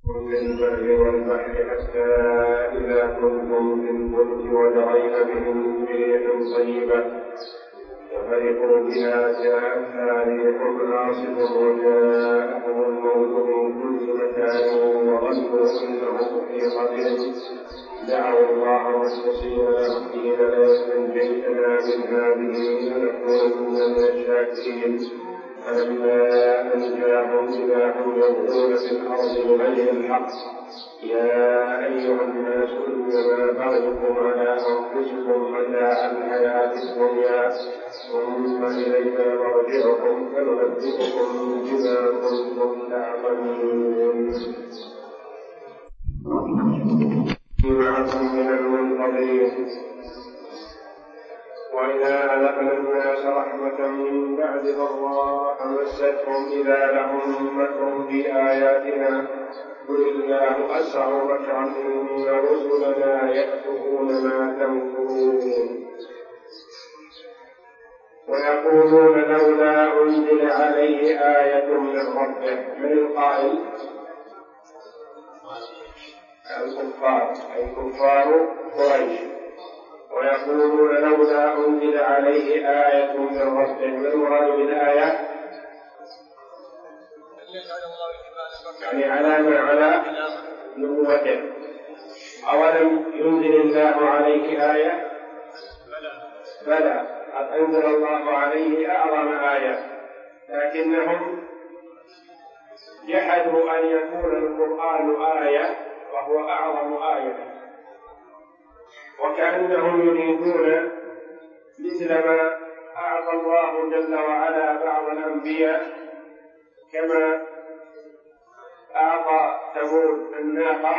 من البر والبحر حتى إذا كنتم في الفلك وجرين بهم بريح طيبة وفرحوا بها جاءتها ريح عاصف وجاءهم الموت من كل مكان وظنوا أنهم أحيط بهم دعوا الله مخلصين له الدين لئن أنجيتنا من هذه لنكونن من الشاكرين فلما أنجاهم إذا هم يبغون في الأرض بغير الحق يا أيها الناس إنما بغيكم على أنفسكم متاع الحياة الدنيا ثم إلينا مرجعكم فننبئكم بما كنتم تعملون. معكم من المنتظرين وإذا أذقنا الناس رحمة من بعد ضراء مستهم إذا لهم مكر في آياتنا قل الله أسرع مكرا إن رسلنا يكتبون ما تمكرون ويقولون لولا أنزل عليه آية من ربه. من القائل؟ الكفار أي كفار قريش. ويقولون لولا أنزل عليه آية من ربه. ما المراد بالآية؟ يعني علامة على نبوته. أولم ينزل الله عليه آية؟ بلى قد أنزل الله عليه أعظم آية لكنهم جحدوا أن يكون القرآن آية وهو أعظم آية وكأنهم يريدون مثل ما أعطى الله جل وعلا بعض الأنبياء كما أعطى ثمود الناقة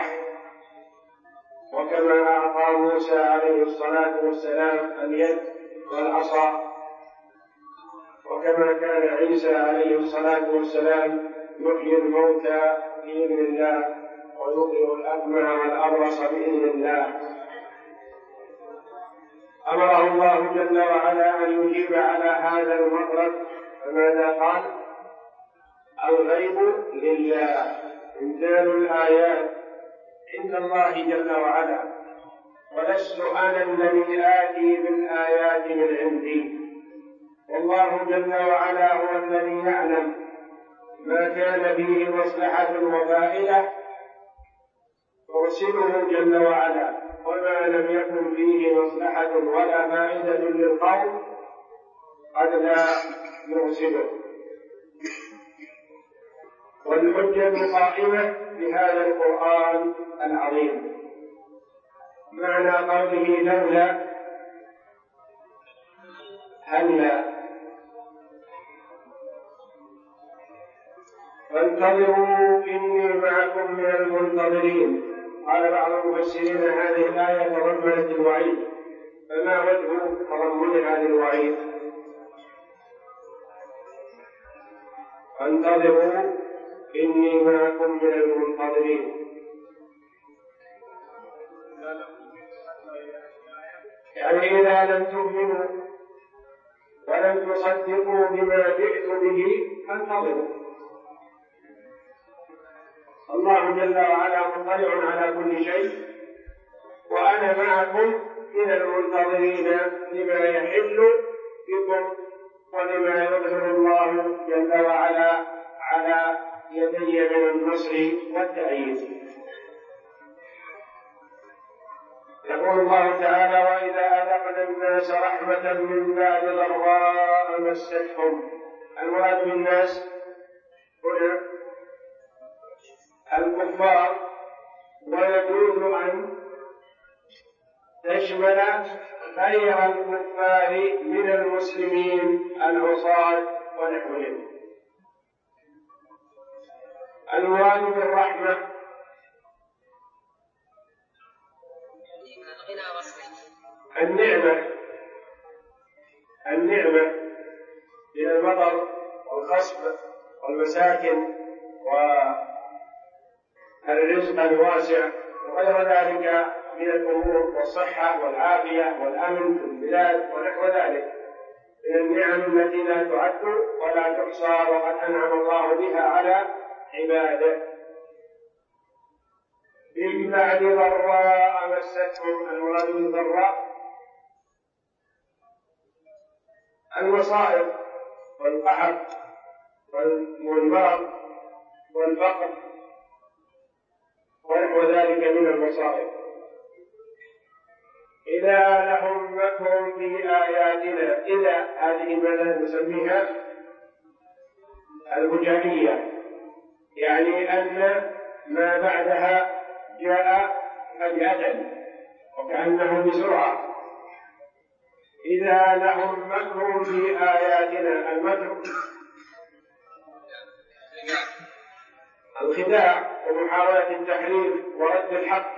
وكما أعطى موسى عليه الصلاة والسلام اليد والعصا وكما كان عيسى عليه الصلاة والسلام يحيي الموتى بإذن الله ويبرئ الأكمه والأبرص بإذن الله. أمره الله جل وعلا أن يجيب على هذا المطلب فماذا قال؟ الغيب لله إنزال الآيات عند الله جل وعلا ولست أنا الذي آتي بالآيات من عندي والله جل وعلا هو الذي يعلم ما كان فيه مصلحة وفائدة يرسله جل وعلا وما لم يكن فيه مصلحة ولا فائدة للقوم قد لا يرسله. والحجة قائمة بهذا القرآن العظيم. معنى قوله لولا هلا فانتظروا إني معكم من المنتظرين. قال بعض المفسرين هذه الآية تضمنت الوعيد فما وجه تضمنها للوعيد؟ فانتظروا إني معكم من المنتظرين يعني إذا لم تؤمنوا ولم تصدقوا بما جئت به فانتظروا. الله جل وعلا مطلع على كل شيء وأنا معكم من المنتظرين لما يحل بكم ولما يظهر الله جل وعلا على يدي من النصر والتأييد. يقول الله تعالى وإذا أذقنا الناس رحمة من بعد ضراء مستهم. المراد بالناس هنا الكفار ويجوز أن تشمل غير الكفار من المسلمين العصاة ونحوهم. المراد بالرحمة النعمة من المطر والخصب والمساكن والرزق الواسع وغير ذلك من الأمور والصحة والعافية والأمن في البلاد ونحو ذلك من النعم التي لا تعد ولا تحصى وقد أنعم الله بها على عباده. بعد ضراء مستهم. المراد بالضراء المصائب والقحط والمرض والفقر ونحو ذلك من المصائب. إذا لهم مكر في آياتنا. إذا هذه ماذا نسميها؟ الفجائية، يعني أن ما بعدها جاء فجأة وكأنه بسرعة. إذا لهم مكر في آياتنا. المكر الخداع ومحاولة التحريف ورد الحق.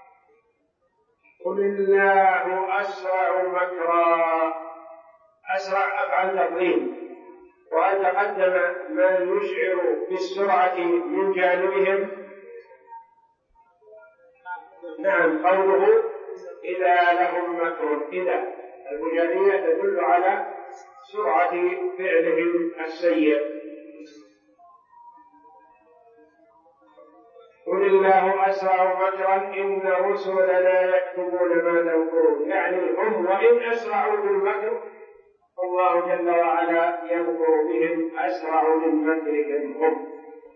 قل الله أسرع مكرا. أسرع أفعل تفضيل، وتقدم ما يشعر بالسرعة من جانبهم. نعم، قوله إذا لهم مكر. إذا الفجائية تدل على سرعة فعلهم السيء. قل الله أسرع مكرا إن رسلنا يكتبون ما تمكرون. يعني هم وإن أسرعوا بالمكر الله جل وعلا يمكر بهم أسرع من مكرهم هم.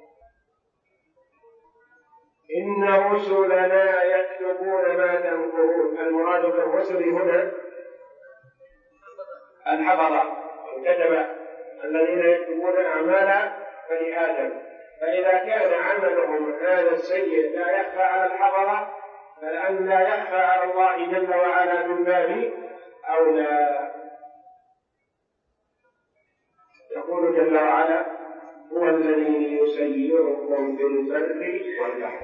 إن رسلنا يكتبون ما تمكرون. المراد بالرسل هنا الحفظة والكتبة الذين يكتبون أعمال بني آدم. فإذا كان عملهم هذا السيء لا يخفى على الحفظة، فلأن لا يخفى على الله جل وعلا من باب أولى. يقول جل وعلا هو الذي يسيركم في البر والبحر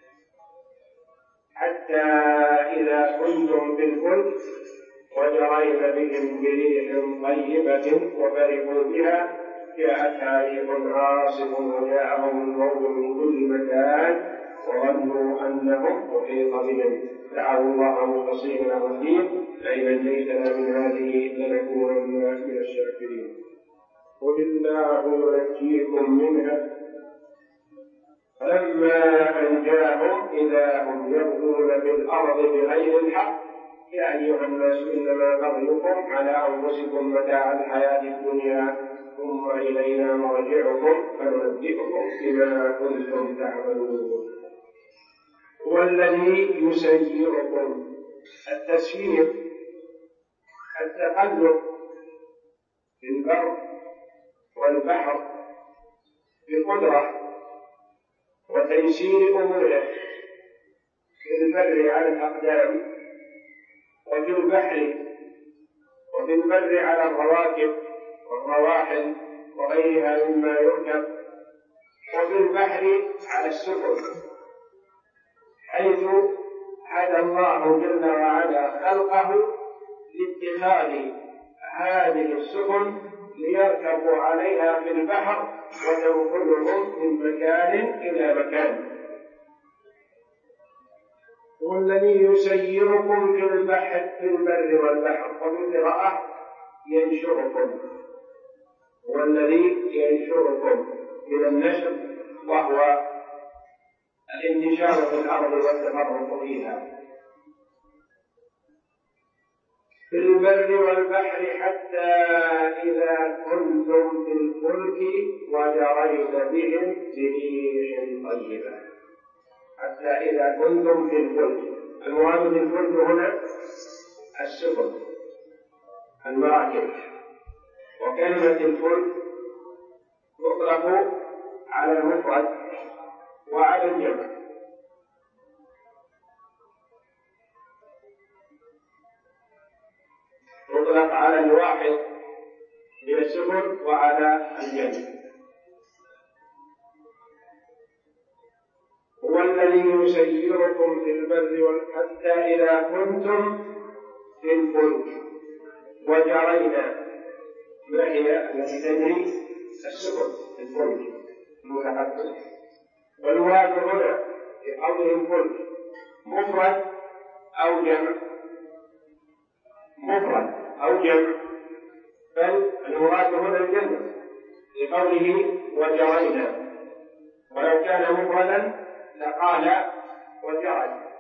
حتى إذا كنتم في الفلك وجرين بهم بريح طيبة وفرحوا بها جاءتها ريح عاصف وجاءهم الموت من كل مكان وظنوا أنهم أحيط بهم دعوا الله مخلصين له الدين لئن أنجيتنا من هذه لنكونن من الشاكرين. قل الله ينجيكم منها فلما أنجاهم إذا هم يبغون في الأرض بغير الحق يا أيها الناس إنما بغيكم على أنفسكم متاع الحياة الدنيا ثم إلينا مرجعكم فننبئكم بما كنتم تعملون. هو الذي يسيركم. التسيير التقلب في البر والبحر بقدرة وتيسير أموره في البر على الأقدام وفي البر على الرواكب والرواحل وغيرها مما يركب، وفي البحر على السفن، حيث هدى الله جل وعلا خلقه لاتخاذ هذه السفن ليركبوا عليها في البحر وتنقلهم من مكان إلى مكان. هو الذي يسيركم في البر والبحر. وفي قراءة ينشركم. هو الذي ينشركم من النشر وهو الانتشار في الأرض والتفرق فيها. في البر والبحر حتى إذا كنتم في الفلك وجرين بهم بريح طيبة. حتى إذا كنتم في الفلك. المراد بالفلك هنا السفن المراكب. وكلمة الفلك تطلق على المفرد وعلى الجمع. تطلق على الواحد من السفن وعلى الجمع. هو الذي يسيركم في البر حتى إذا كنتم في الفلك وجرينا. ما هي التي تجري؟ السفن الفلك المتقدم. والمراد هنا في قوله الفلك مفرد أو جمع؟ مفرد أو جمع، بل المراد هنا الجمع لقوله وجرينا. ولو كان مفردا لقال وجرت.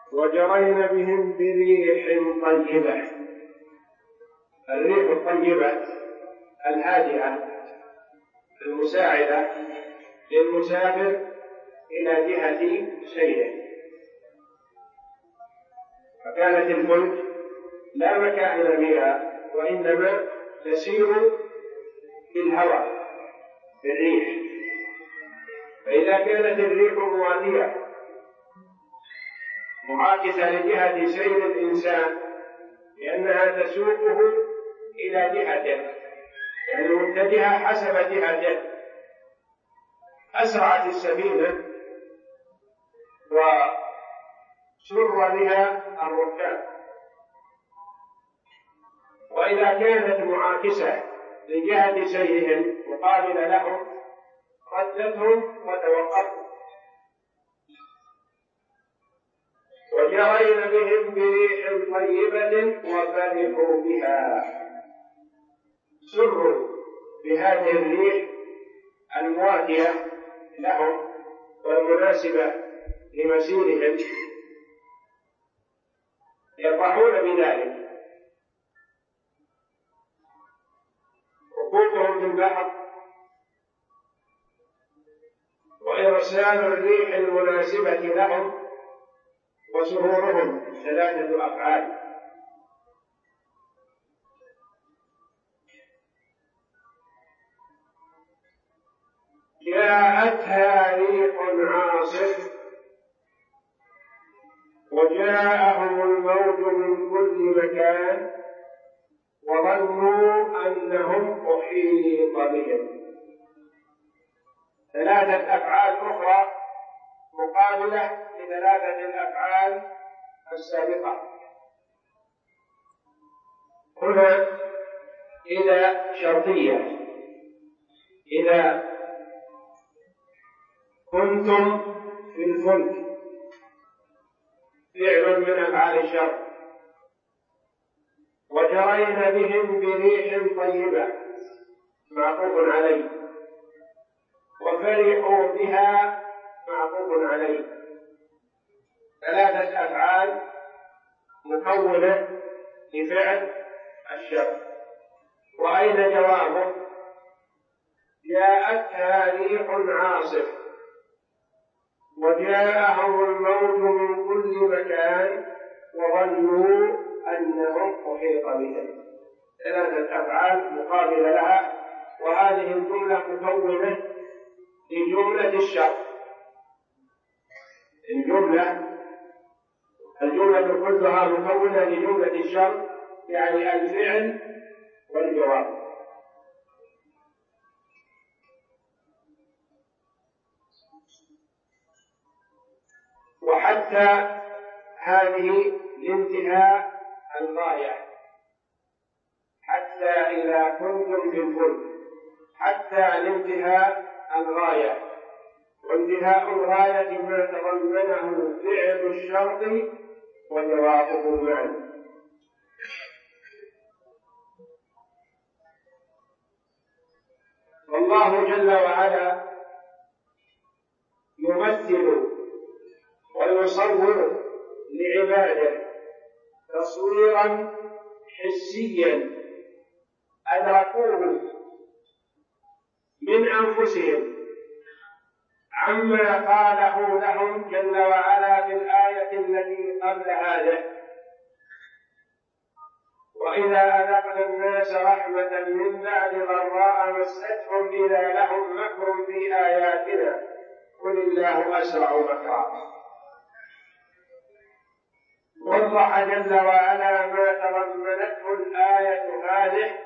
وجرين بهم بريح طيبة. الريح الطيبة الهادئة المساعدة للمسافر إلى جهة سيره. فكانت الفلك لا مكان بها، وإنما تسير في الهواء بالريح. فإذا كانت الريح مواتية معاكسة لجهة سير الإنسان لأنها تسوقه إلى جهته، يعني متجهة حسب جهته، أسرعت السفينة وسر بها الركاب. وإذا كانت معاكسة لجهة سيرهم مقابلة لهم ردتهم وتوقفوا. وجرين بهم بريح طيبة وفرحوا بها، سروا بهذه الريح المواتية لهم والمناسبة لمسيرهم، يفرحون بذلك. ركوبهم في البحر وإرسال الريح المناسبة لهم وسرورهم 3 أفعال. جاءتها ريح عاصف وجاءهم الموج من كل مكان وظنوا أنهم أحيط بهم. 3 أفعال أخرى مقابلة ل3 الأفعال السابقة. هنا إذا شرطية، إذا كنتم في الفلك، فعل من أفعال الشر. وجرين بهم بريح طيبة معطوف عليه، وفرحوا بها معطوف عليه. 3 أفعال مكونة لفعل الشر. وأين جوابه؟ جاءتها ريح عاصف وجاءهم الموج من كل مكان وظنوا أنهم أحيط بهم. 3 أفعال مقابلة لها، وهذه الجملة مكونة لجملة الشر. الجملة كلها مكونة لجملة الشر، يعني الفعل والجواب. وحتى هذه لانتهاء الغاية، حتى إذا كنتم في الفلك، حتى لانتهاء الغاية. وانتهاء الغاية ما تضمنه فعل الشرط وجوابه معا. والله جل وعلا يمثل ويصور لعباده تصويرا حسيا أدركوه من أنفسهم عما قاله لهم جل وعلا في الآية التي قبل هذه: وإذا أذقنا الناس رحمة من بعد ضراء مستهم إذا لهم مكر في آياتنا قل الله أسرع مكرا. وضح جل وعلا ما تضمنته الآية هذه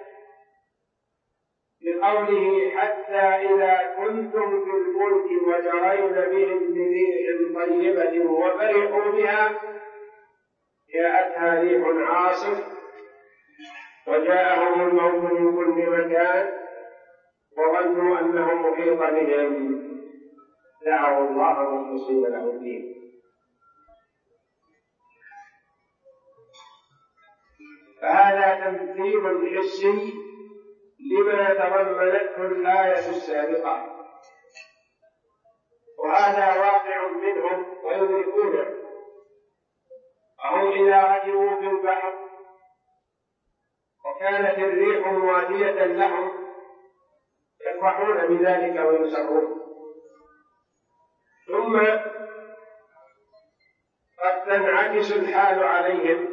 بقوله: حتى إذا كنتم في الفلك وجرين بهم بريح طيبة وفرحوا بها جاءتها ريح عاصف وجاءهم الموت من كل مكان وظنوا أنهم محيط بهم دعوا الله مخلصين له الدين. فهذا تمثيل حسي لما تضمنته الآية السابقة، وهذا واقع منهم ويدركونه. وهم إذا ركبوا في البحر وكانت الريح مواتية لهم يفرحون بذلك ويسرون، ثم قد تنعكس الحال عليهم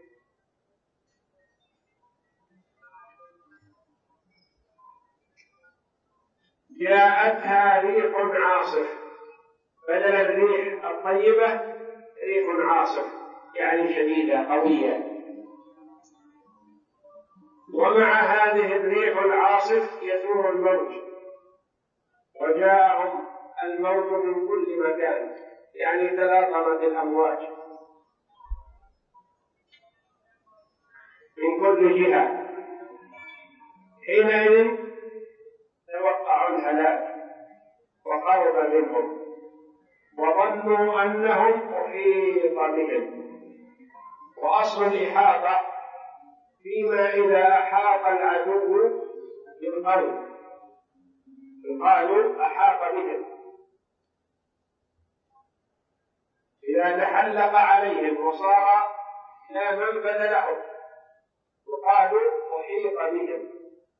جاءتها ريح عاصف، بدل الريح الطيبة ريح عاصف يعني شديدة قوية، ومع هذه الريح العاصف يثور الموج، وجاءهم الموج من كل مكان يعني تلاطمت الأمواج من كل جهة، حينئذ توقعوا الهلاك وقرب منهم وظنوا أنهم أحيط بهم. وأصل الإحاطة فيما إذا أحاط العدو بالقوم يقال أحاط بهم، إذا تحلق عليهم وصار لا منفذ لهم يقال أحيط بهم.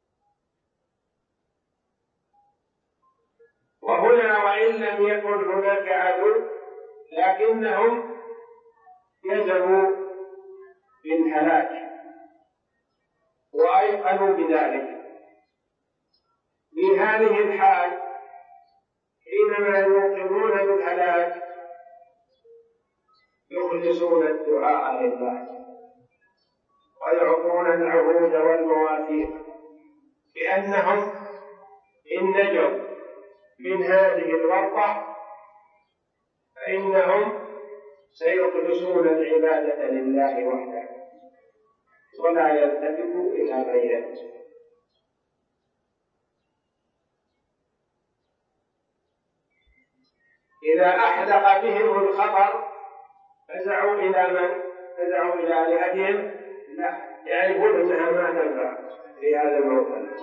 وهنا وإن لم يكن هناك عدو لكنهم يزموا بالهلاك وأيقنوا بذلك. في هذه الحال حينما يوقنون بالهلاك يخلصون الدعاء لله ويعطون العهود والمواثيق بأنهم إن نجوا من هذه الورطة فإنهم سيخلصون العبادة لله وحده ولا يلتفتوا إلى غيره. إذا أحدق بهم الخطر فزعوا إلى من؟ فزعوا إلى آلهتهم؟ لا، يعرفون أنها ما تنفع في هذا الموطن،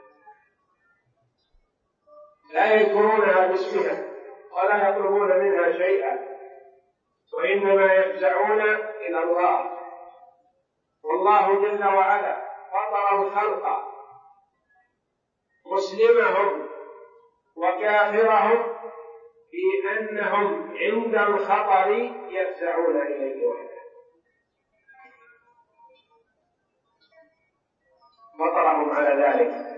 لا يذكرونها باسمها ولا يطلبون منها شيئا، وإنما يفزعون إلى الله. والله جل وعلا فطر الخلق مسلمهم وكافرهم في أنهم عند الخطر يفزعون إليه وحده، فطرهم على ذلك.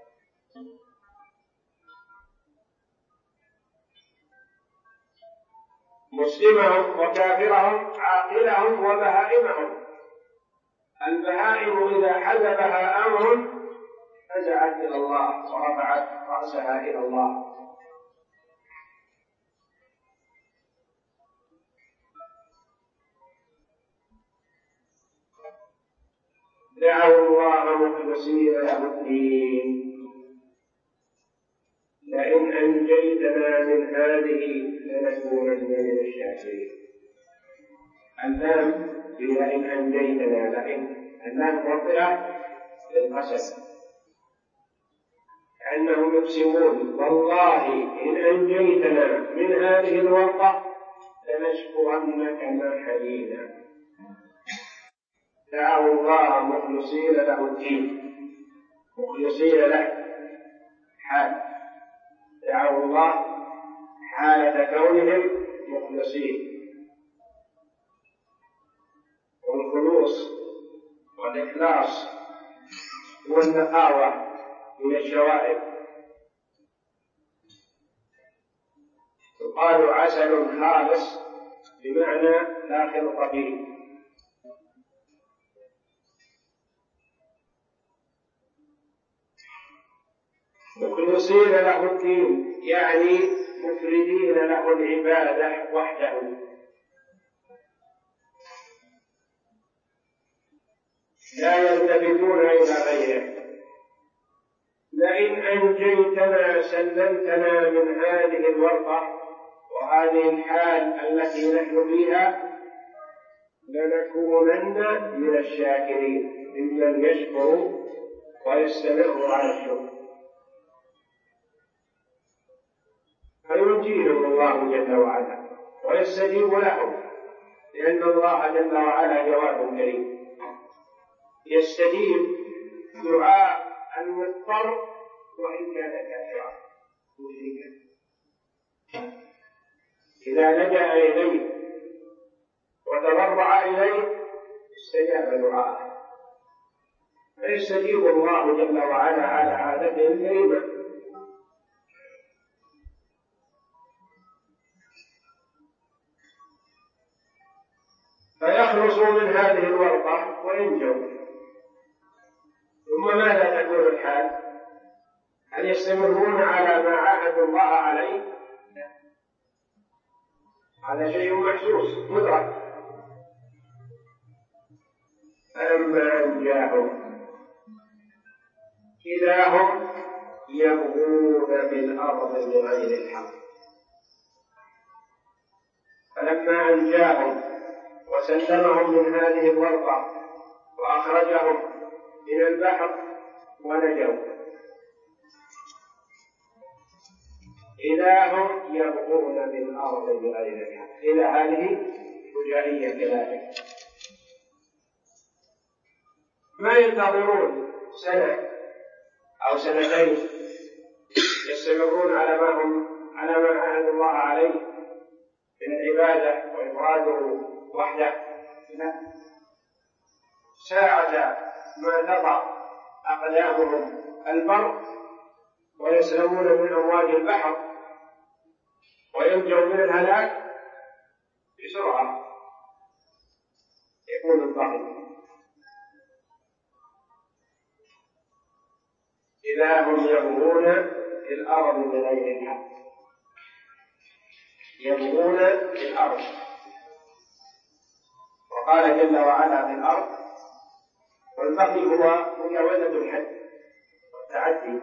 مسلمهم وكافرهم، عاقلهم وبهائمهم. البهائم إذا حزبها أمر فزعت إلى الله ورفعت رأسها إلى الله. دعوا الله مخلصين له الدين لئن أنجيتنا من هذه لنكونن من الشاكرين. اللام لئن أنجيتنا، لئن اللام موطئة للقسم كأنهم يقسمون والله إن أنجيتنا من هذه الورطة لنشكرنك ما حيينا. دعوا الله مخلصين له الدين، مخلصين له حال، دعوا الله حالة كونهم مخلصين. والخلوص والإخلاص والنقاوة من الشوائب. يقال عسل خالص بمعنى لا خلط فيه. مخلصين له الدين يعني مفردين له العبادة وحده، لا يلتفتون إلى غيره. لئن أنجيتنا سلمتنا من هذه الورطة وهذه الحال التي نحن فيها لنكونن من الشاكرين، ممن يشكر ويستمر على الشكر، فينجيهم الله جل وعلا ويستجيب لهم لأن الله جل وعلا جواد كريم يستجيب دعاء المضطر وإن كان كافرا مشركا. إذا لجأ إليه وتضرع إليه استجاب دعاءه، فيستجيب الله جل وعلا على عادته الكريمة. فيخلصوا من هذه الورطة وينجوا. ثم ماذا تكون الحال؟ هل يستمرون على ما عاهدوا الله عليه؟ هذا شيء محسوس مدرك. فلما أنجاهم إذا هم يبغون بالأرض بغير الحق. فلما أنجاهم وسلمهم من هذه الورطة وأخرجهم من البحر ونجوا إذا هم يبغون بالأرض بغير الحق. إلى هذه فجائية كذلك، ما ينتظرون سنة أو سنتين يستمرون على ما عاهد الله عليه من العبادة وإفراده وحده. لا، ساعة ما تضع أقدامهم البر ويسلمون من أمواج البحر وينجوا من الهلاك بسرعة يكون البغي. إذا هم يبغون في الأرض بغير الحق، يبغون في الأرض. وقال جل وعلا في الأرض، والبغي هو مجاوزة الحد والتعدي،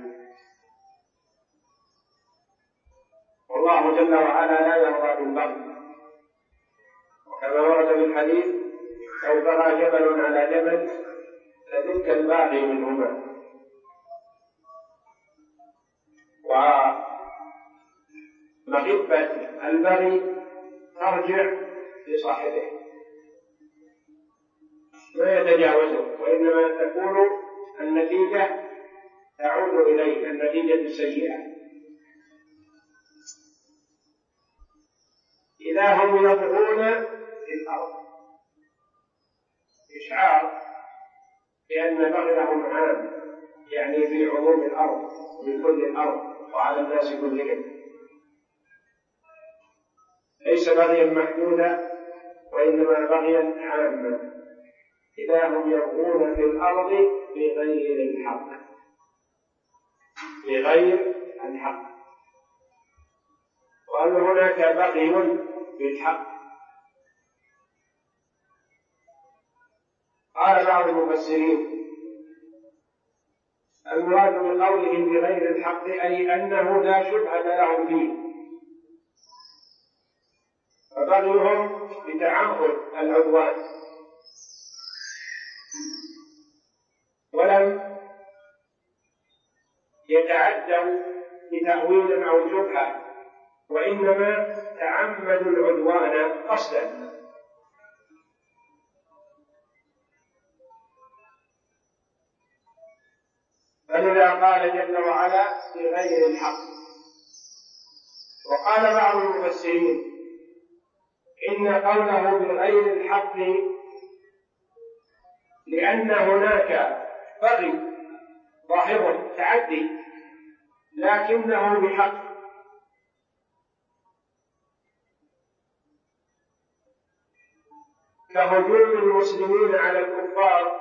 والله جل وعلا لا يرضى بالبغي. وكما ورد في الحديث لو بغى جبل على جبل لدك الباغي منهما. ومغبة البغي ترجع لصاحبه ما يتجاوزه، وإنما تكون النتيجة تعود إليه، النتيجة السيئة. إذا هم يبغون في الأرض، إشعار بأن بغيهم عام، يعني في عموم الأرض من كل الأرض وعلى الناس كلهم، ليس بغيا محدودا وإنما بغيا عاما. إذا هم يبغون في الأرض بغير الحق، بغير الحق. وهل هناك بغي بالحق؟ قال بعض المفسرين المراد بقولهم بغير الحق أي أنه لا شبهة لهم فيه، فبغيهم بتعمد العدوان ولم يتعدوا بتأويل أو شبهة، وإنما تعمدوا العدوان قصدا. فلذا قال جل وعلا بغير الحق. وقال بعض المفسرين إن قوله بغير الحق لأن هناك بغي ظاهر تعدي لكنه بحق، كهجوم المسلمين على الكفار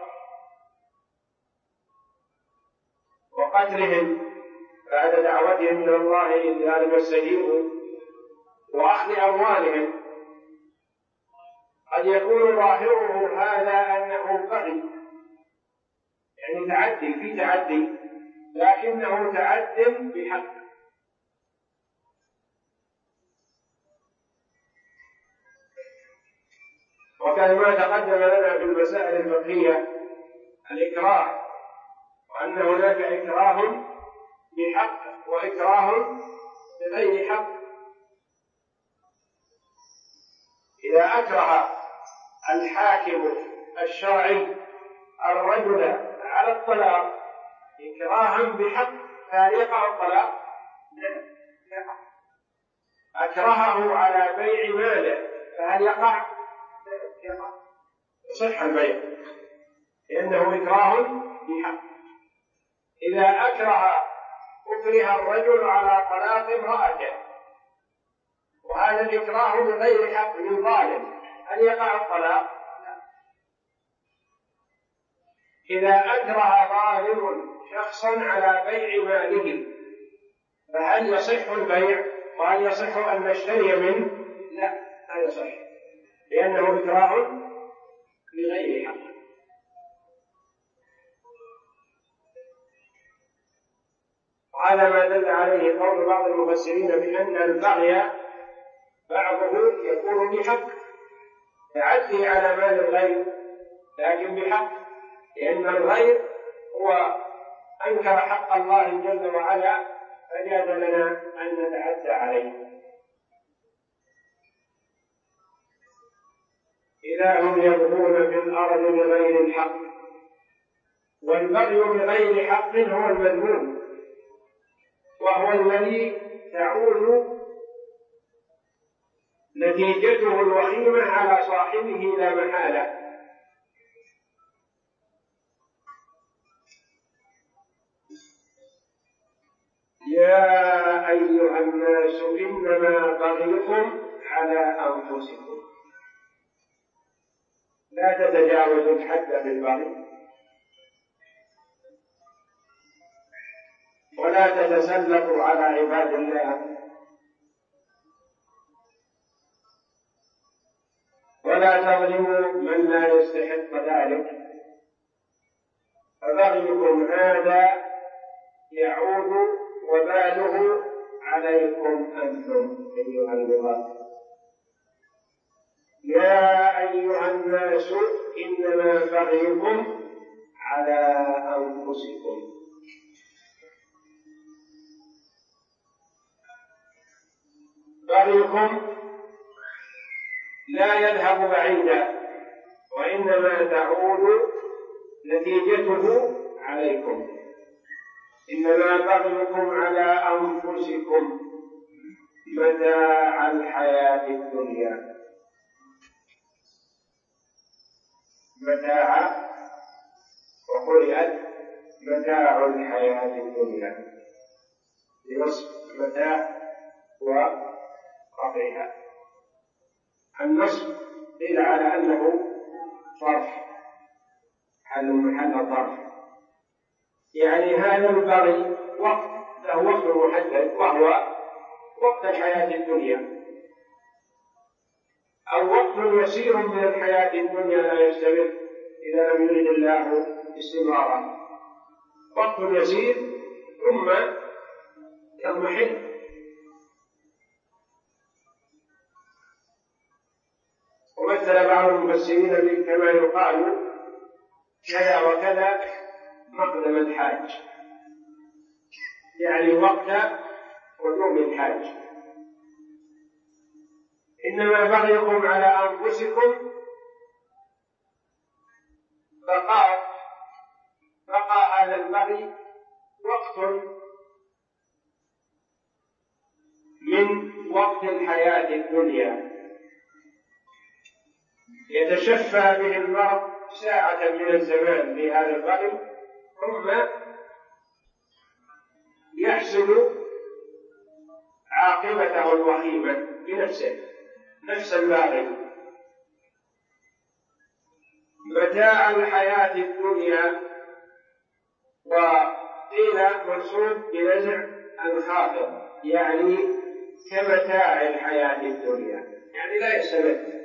وقتلهم بعد دعوتهم إلى الله لذلك استجيبوا وأخذ أموالهم. قد يكون ظاهره هذا أنه بغي، يعني تعدي في تعدي، لكنه تعد بحق. وكان ما تقدم لنا في المسائل الفقهية الإكراه، وأن هناك إكراه بحق وإكراه بغير حق. إذا أكره الحاكم الشرعي الرجل على الطلاق إكراها بحق فهل يقع الطلاق؟ لا. أكرهه على بيع ماله فهل يقع؟ يقع، يصح البيع لأنه إكراه بحق. إذا أكره الرجل على طلاق امرأته وهذا الإكراه بغير حق من ظالم هل يقع الطلاق؟ لا. إذا أكره ظالم شخصا على بيع ماله فهل يصح البيع وهل يصح أن نشتري منه؟ لا يصح لأنه إكراه بغير حق. وهذا ما دل عليه قول بعض المفسرين بأن البغي بعضه يكون بحق تعدي على مال الغير لكن بحق، لأن الغير هو أنكر حق الله جل وعلا فجاز لنا أن نتعدى عليه. إذا هم يبغون في الأرض بغير الحق، والبغي بغير حق هو المذموم وهو الذي تعود نتيجته الوخيمة على صاحبه لا محالة. يا أيها الناس إنما بغيكم على أنفسكم، لا تتجاوزوا الحد بالبغي ولا تتسلطوا على عباد الله ولا تظلموا من لا يستحق ذلك، فبغيكم هذا يعود وباله عليكم أنتم أيها البغاة. يا أيها الناس إنما بغيكم على أنفسكم. بغيكم لا يذهب بعيدا وإنما تعود نتيجته عليكم. إنما بغيكم على أنفسكم متاع الحياة الدنيا، متاع وقرئت متاع الحياة الدنيا بنصب متاع ورفعها. النصب قيل على أنه ظرف محل ظرف، يعني هذا البغي وقت له وقت محدد وهو وقت الحياة الدنيا، أو وقت يسير من الحياة الدنيا لا يستمر إذا لم يرد الله استمرارا، وقت يسير ثم يضمحل. ومثل بعض المفسرين كما يقال كذا وكذا مقدم الحاج، يعني وقت قدوم الحاج. إنما بغيكم على أنفسكم بقاء هذا البغي وقت من وقت الحياة الدنيا يتشفى به المرء ساعة من الزمان بهذا البغي ثم يحصل عاقبته الوخيمة بنفسه، نفس الباغي. متاع الحياة الدنيا وقيل منصوب بنزع الخافض، يعني كمتاع الحياة الدنيا، يعني لا يستمر.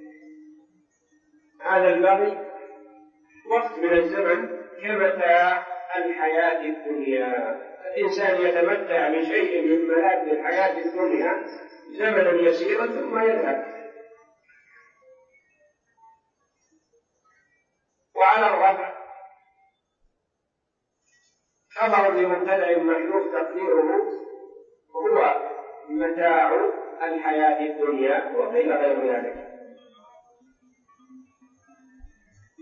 هذا البغي وقت من الزمن كمتاع الحياة الدنيا، الإنسان يتمتع بشيء من ملاذ الحياة الدنيا زمنا يسيرا ثم يذهب. وعلى الرفع خبر لمبتدأ محذوف تقديره هو متاع الحياة الدنيا، وقيل غير ذلك.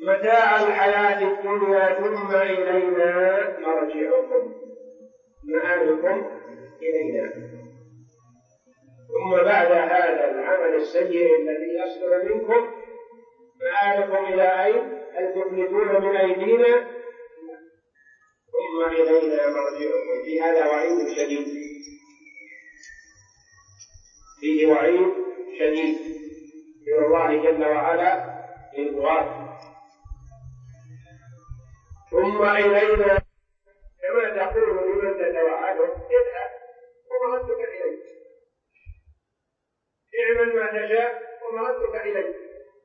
متاع الحياة الدنيا ثم إلينا مرجعكم، مآلكم إلينا. ثم بعد هذا العمل السيء الذي يصدر منكم مآلكم إلى أين؟ هل تفلتون من أيدينا؟ ثم إلينا مرجعكم. في هذا وعيد شديد، فيه وعيد شديد من الله جل وعلا للغاة. ثم إلينا كما تقول لمن تتوعده اذهب ومردك إليك، اعمل ما تشاء ومردك إليك.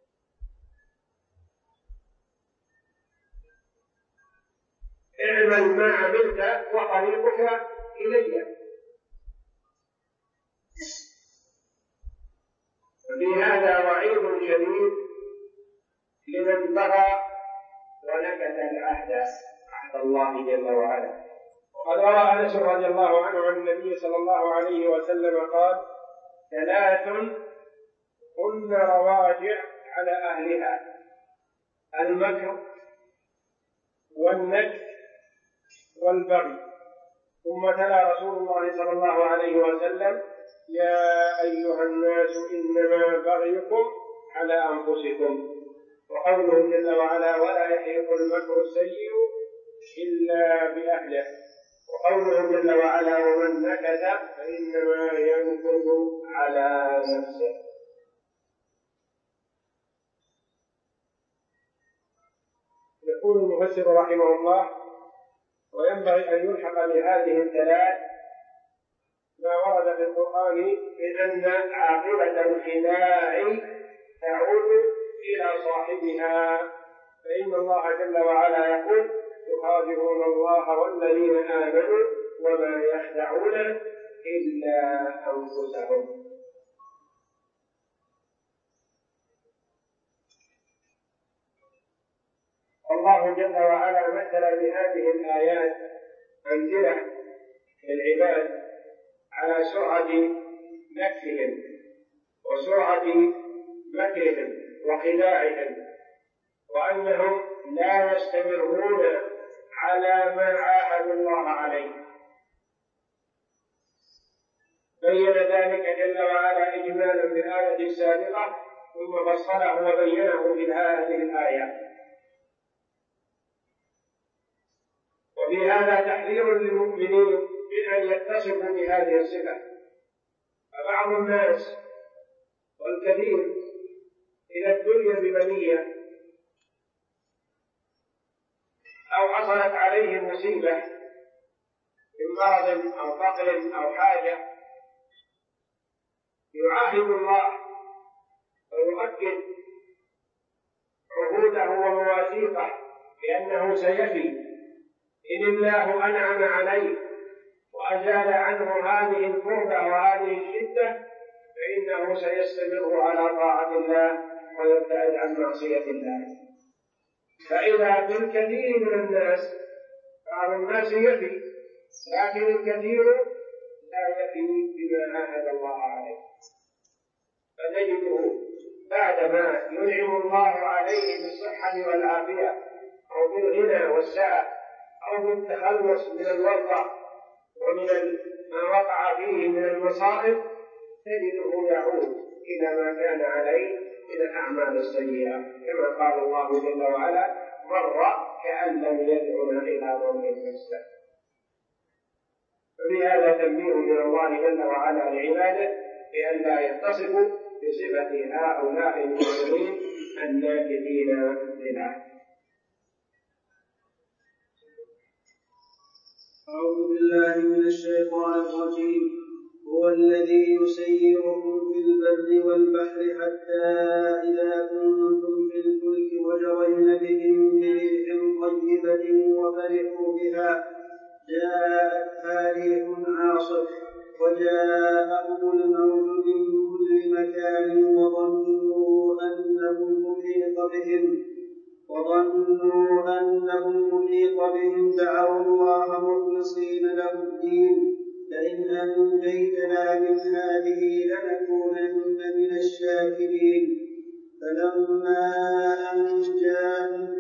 اعمل ما عملت وطريقك إلي. وفي هذا وعيد شديد لمن بغى ونكث العهد، عهد الله جل وعلا. وقد روى أنس رضي الله عنه عن النبي صلى الله عليه وسلم قال: ثلاث كن رواجع على أهلها: المكر والنكث والبغي. ثم تلا رسول الله صلى الله عليه وسلم: يا أيها الناس إنما بغيكم على أنفسكم. وقوله جل وعلا: ولا يحيق المكر السيء إلا بأهله. وقوله جل وعلا: ومن نكث فإنما ينكث على نفسه. يقول المفسر رحمه الله: وينبغي أن يلحق بهذه الثلاث ما ورد في القرآن من أن عاقبة الخداع تعود إلى صاحبها، فإن الله جل وعلا يقول: يخادعون الله والذين آمنوا وما يخدعون إلا أنفسهم. الله جل وعلا مثل بهذه الآيات أمثلة للعباد على سرعة نكثهم وسرعة مكرهم وخداعهم، وأنهم لا يستمرون على ما عاهدوا الله عليه. بين ذلك جل وعلا إجمالا بالآية السابقة، ثم فصله وبينه في هذه الآية. وفي هذا تحذير للمؤمنين من أن يتصفوا بهذه الصفة. فبعض الناس والكثير إذا ابتلي ببلية أو حصلت عليه مصيبة من مرض أو فقر أو حاجة يعاهد الله ويؤكد عهوده ومواثيقه بأنه سيفي إن الله أنعم عليه وأزال عنه هذه الكربة وهذه الشدة، فإنه سيستمر على طاعة الله ويبتعد عن معصية الله. فإذا بالكثير من الناس، بعض الناس يفي، لكن الكثير لا يفي بما عاهد الله عليه. فتجده بعدما ينعم الله عليه بالصحة والعافية أو بالغنى والسعة أو بالتخلص من الورطة ومن ما وقع فيه من المصائب، تجده يعود إلى ما كان عليه من الأعمال السيئة، كما قال الله جل وعلا: مر كأن لم يدعنا إلى ظلم مسه. فبهذا تنبيه من الله جل وعلا لعباده بأن لا يتصفوا بصفة هؤلاء المؤمنين الناكثين للعهد. أعوذ بالله من الشيطان الرجيم. هو الذي يسيركم في البر والبحر حتى إذا كنتم في الفلك وجرين بهم بريح طيبة وفرحوا بها جاءتها ريح عاصف وجاءهم الموج من كل مكان وظنوا أنهم محيط بهم دعوا الله مخلصين له الدين لئن أنجيتنا من هذه لنكونن من الشاكرين. فلما أنجاهم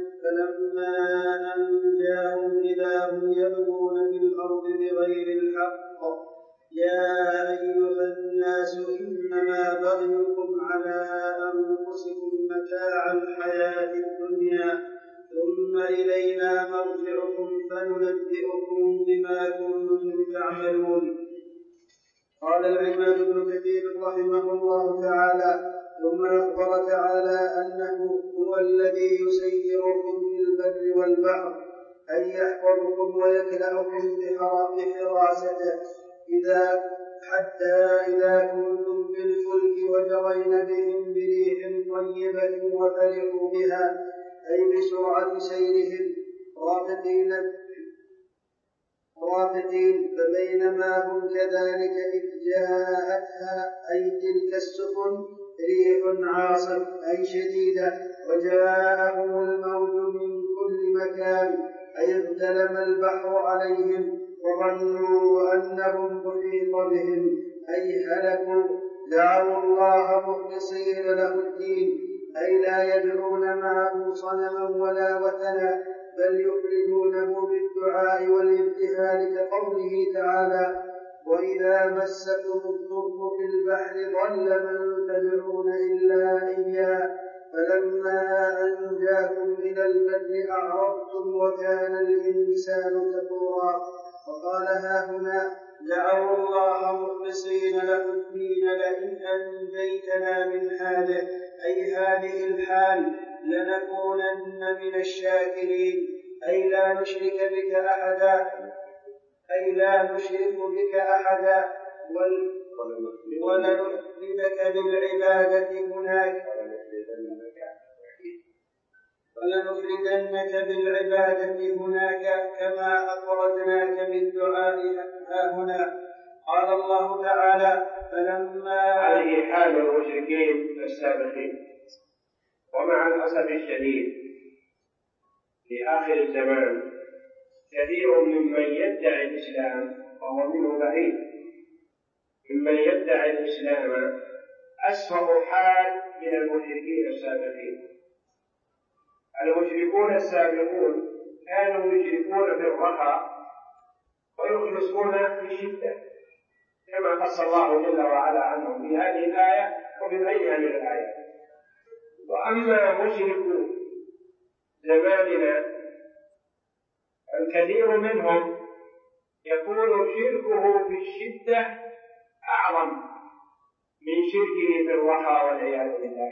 ننبئكم بما كنتم تعملون. قال العماد بن كثير رحمه الله تعالى: ثم أخبر تعالى أنه هو الذي يسيركم في البر والبحر، أن يحفظكم ويكلأكم بحراسته حتى إذا كنتم في الفلك وجرين بهم بريح طيبة وفرحوا بها، أي بسرعة سيرهم رافقين، فبينما هم كذلك إذ جاءتها أي تلك السفن ريح عاصف أي شديدة، وجاءهم الموج من كل مكان، أي اغتلم البحر عليهم وظنوا أنهم محيط بهم أي هلكوا، دعوا الله مخلصين له الدين، أي لا يدعون معه صنما ولا وثنا، بل يفردونه بالدعاء والابتهال، كقوله تعالى: وإذا مسكم الضر في البحر ضل من تدعون إلا إياه فلما أنجاكم إلى البر أعرضتم وكان الإنسان كفورا. وقال هاهنا: دعوا الله مخلصين له الدين لئن أنجيتنا من هذه، أي هذه الحال، لنكونن من الشاكرين، أي لا نشرك بك أحدا ولنفردك بالعبادة هناك كما أفردناك بالدعاء هنا. قال الله تعالى: فلما هذه حال المشركين السابقين. ومع الأسف الشديد في آخر الزمان كثير ممن يدعي الإسلام وهو منه بعيد، ممن يدعي الإسلام أسوأ حال من المشركين السابقين. المشركون السابقون كانوا يشركون في الرخاء ويخلصون في الشدة، كما قص الله جل وعلا عنهم في هذه الآية وفي غيرها من الآيات. وأما مشركو زماننا الكثير منهم يكون شركه في الشدة أعظم من شركه في الرخاء والعياذ بالله.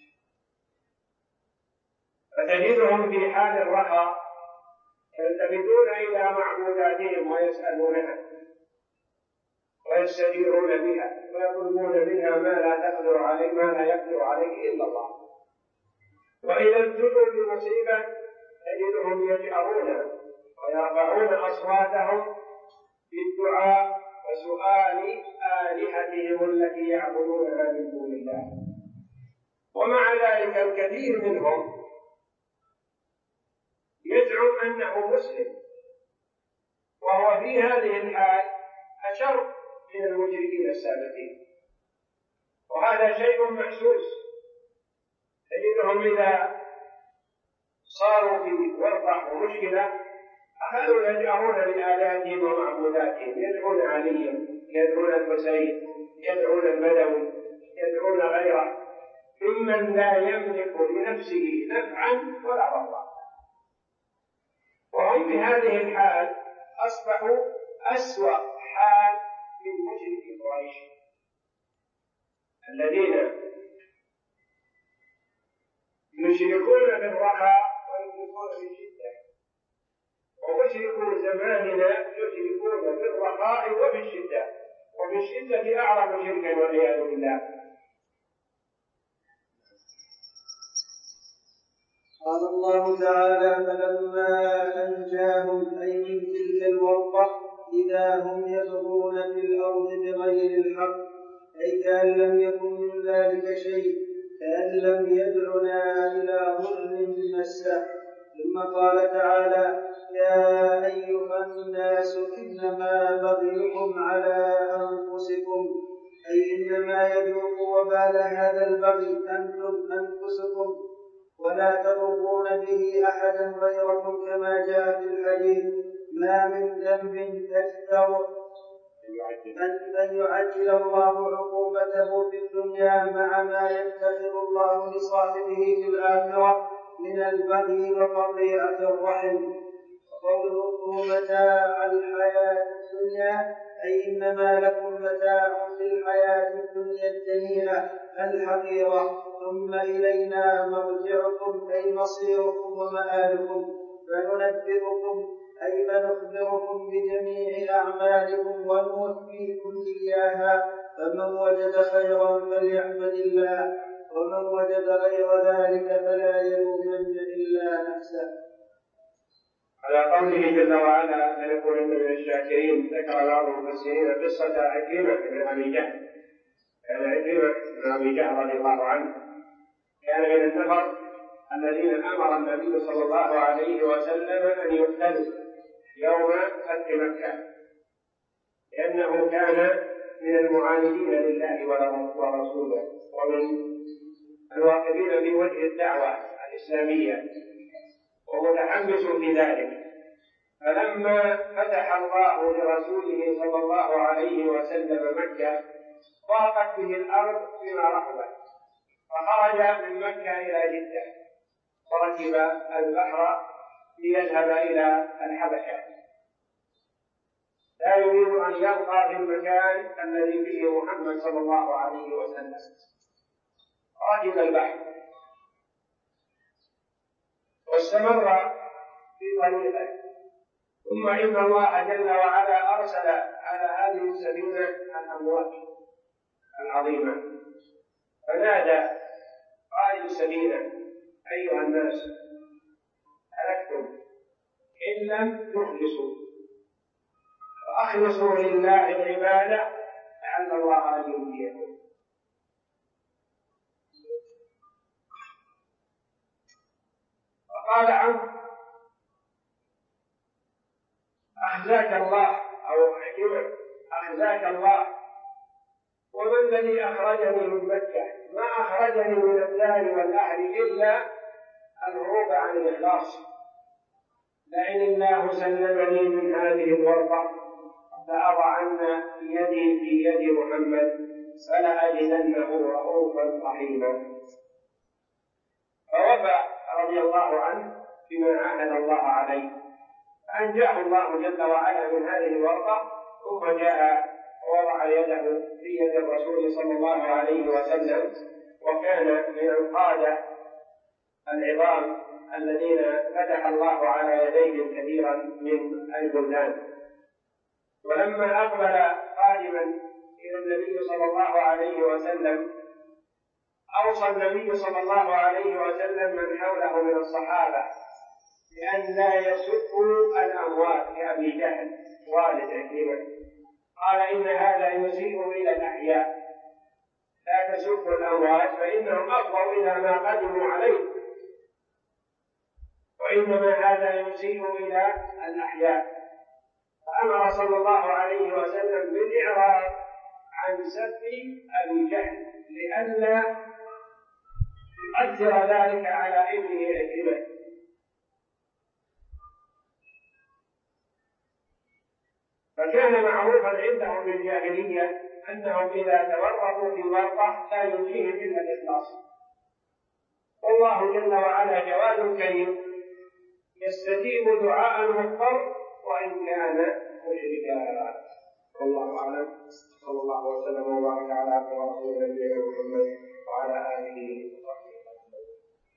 فتجدهم في حال الرخاء يلتفتون إلى معبوداتهم ويسألونها ويستجيرون بها ويطلبون منها ما لا يقدر عليه إلا الله. وإذا ابتلوا بمصيبة تجدهم يجأرون ويرفعون أصواتهم بالدعاء وسؤال آلهتهم التي يعبدونها من دون الله. ومع ذلك الكثير منهم يزعم أنه مسلم، وهو في هذه الحال أشر من المشركين السابقين. وهذا شيء محسوس، تجدهم إذا صاروا في ورطة ومشكلة أخذوا يجأرون بآلهتهم ومعبوداتهم، يدعون عليا، يدعون الحسين، يدعون البدوي، يدعون غيره ممن لا يملك لنفسه نفعا ولا ضرا. وهم في هذه الحال أصبحوا أسوأ حال من مشرك قريش الذين يشركون بالرخاء ويشركون بالشدة، ومشركو زماننا يشركون بالرخاء وبالشدة، وبالشدة أعظم شركا والعياذ بالله. قال الله تعالى: فلما أنجاهم أي من تلك الورطة إذا هم يبغون في الأرض بغير الحق، أي كأن لم يكن من ذلك شيء، كأن لم يدعنا إلى ضر مسه. ثم قال تعالى: يا أيها الناس إنما بغيكم على أنفسكم، أي إنما يذوق وبال هذا البغي أنتم أنفسكم، ولا تضرون به أحدا غيركم، كما جاء في الحديث: ما من ذنب أكثر أن يعجل الله عقوبته في الدنيا مع ما يتخذ الله لصاحبه في الآخرة من البغي وقطيعة الرحم. وقوله متاع الحياة الدنيا أي إنما لكم متاع في الحياة الدنيا الدنيئة الحقيرة ثم إلينا مرجعكم أي مصيركم ومآلكم فننبئكم أي فنخبركم بجميع أعمالكم ونوفيكم إياها فمن وجد خيرا فليحمد الله ومن وجد غير ذلك فلا يلومن إلا نفسه. على قوله جل وعلا لنكونن من الشاكرين ذكر بعض المفسرين قصة عكرمة بن أبي جهل. كان عكرمة بن أبي جهل رضي الله عنه كان من النفر الذين أمر النبي صلى الله عليه وسلم أن يقتلوا يوم فتح مكة لأنه كان من المعاندين لله ورسوله ومن الواقفين في وجه الدعوة الإسلامية ومتحمس لذلك. فلما فتح الله لرسوله صلى الله عليه وسلم مكة ضاقت به الأرض بما رحبت فخرج من مكة إلى جدة وركب البحر ليذهب إلى الحبشة لا يريد أن يبقى في المكان الذي فيه محمد صلى الله عليه وسلم. ركب البحر واستمر في طريقه ثم إن الله جل وعلا أرسل على هذه السفينة الأمواج العظيمة فنادى قائد السفينة أيها الناس هلكتم إن لم تخلصوا فأخلصوا لله العبادة لعل الله أن ينجيكم. فقال عنه أخزاك الله أو حكمة أخزاك الله وما الذي أخرجني من مكة ما أخرجني من الدار والأهل إلا الهروب عن الإخلاص لئن الله سلمني من هذه الورطة لأضعن يدي في يد محمد فلأجدنه رؤوفا رحيما. فوفى رضي الله عنه بما عاهد الله عليه فأنجاه الله جل وعلا من هذه الورطة ثم جاء ووضع يده في يد الرسول صلى الله عليه وسلم وكان من القادة العظام الذين فتح الله على يديهم كثيرا من البلدان. ولما أقبل قادما إلى النبي صلى الله عليه وسلم أوصى النبي صلى الله عليه وسلم من حوله من الصحابة بأن لا يسبوا الأموات كأبي جهل والد عكرمة قال إن هذا يسيء إلى الأحياء لا تسبوا الأموات فإنهم أفضوا إلى ما قدموا عليه وإنما هذا يسيء إلى الأحياء. فأمر صلى الله عليه وسلم بالإعراض عن سب أبي جهل لئلا يؤثر ذلك على ابنه عكرمة. فكان معروفا عندهم في الجاهلية أنهم إذا تورطوا في ورطة لا ينجيهم إلا الإخلاص. والله جل وعلا جواد كريم يستجيب دعاء المضطر وإن كان مشركا. والله أعلم. صلى الله وسلم وبارك على عبده ورسوله نبينا محمد وعلى آله وصحبه.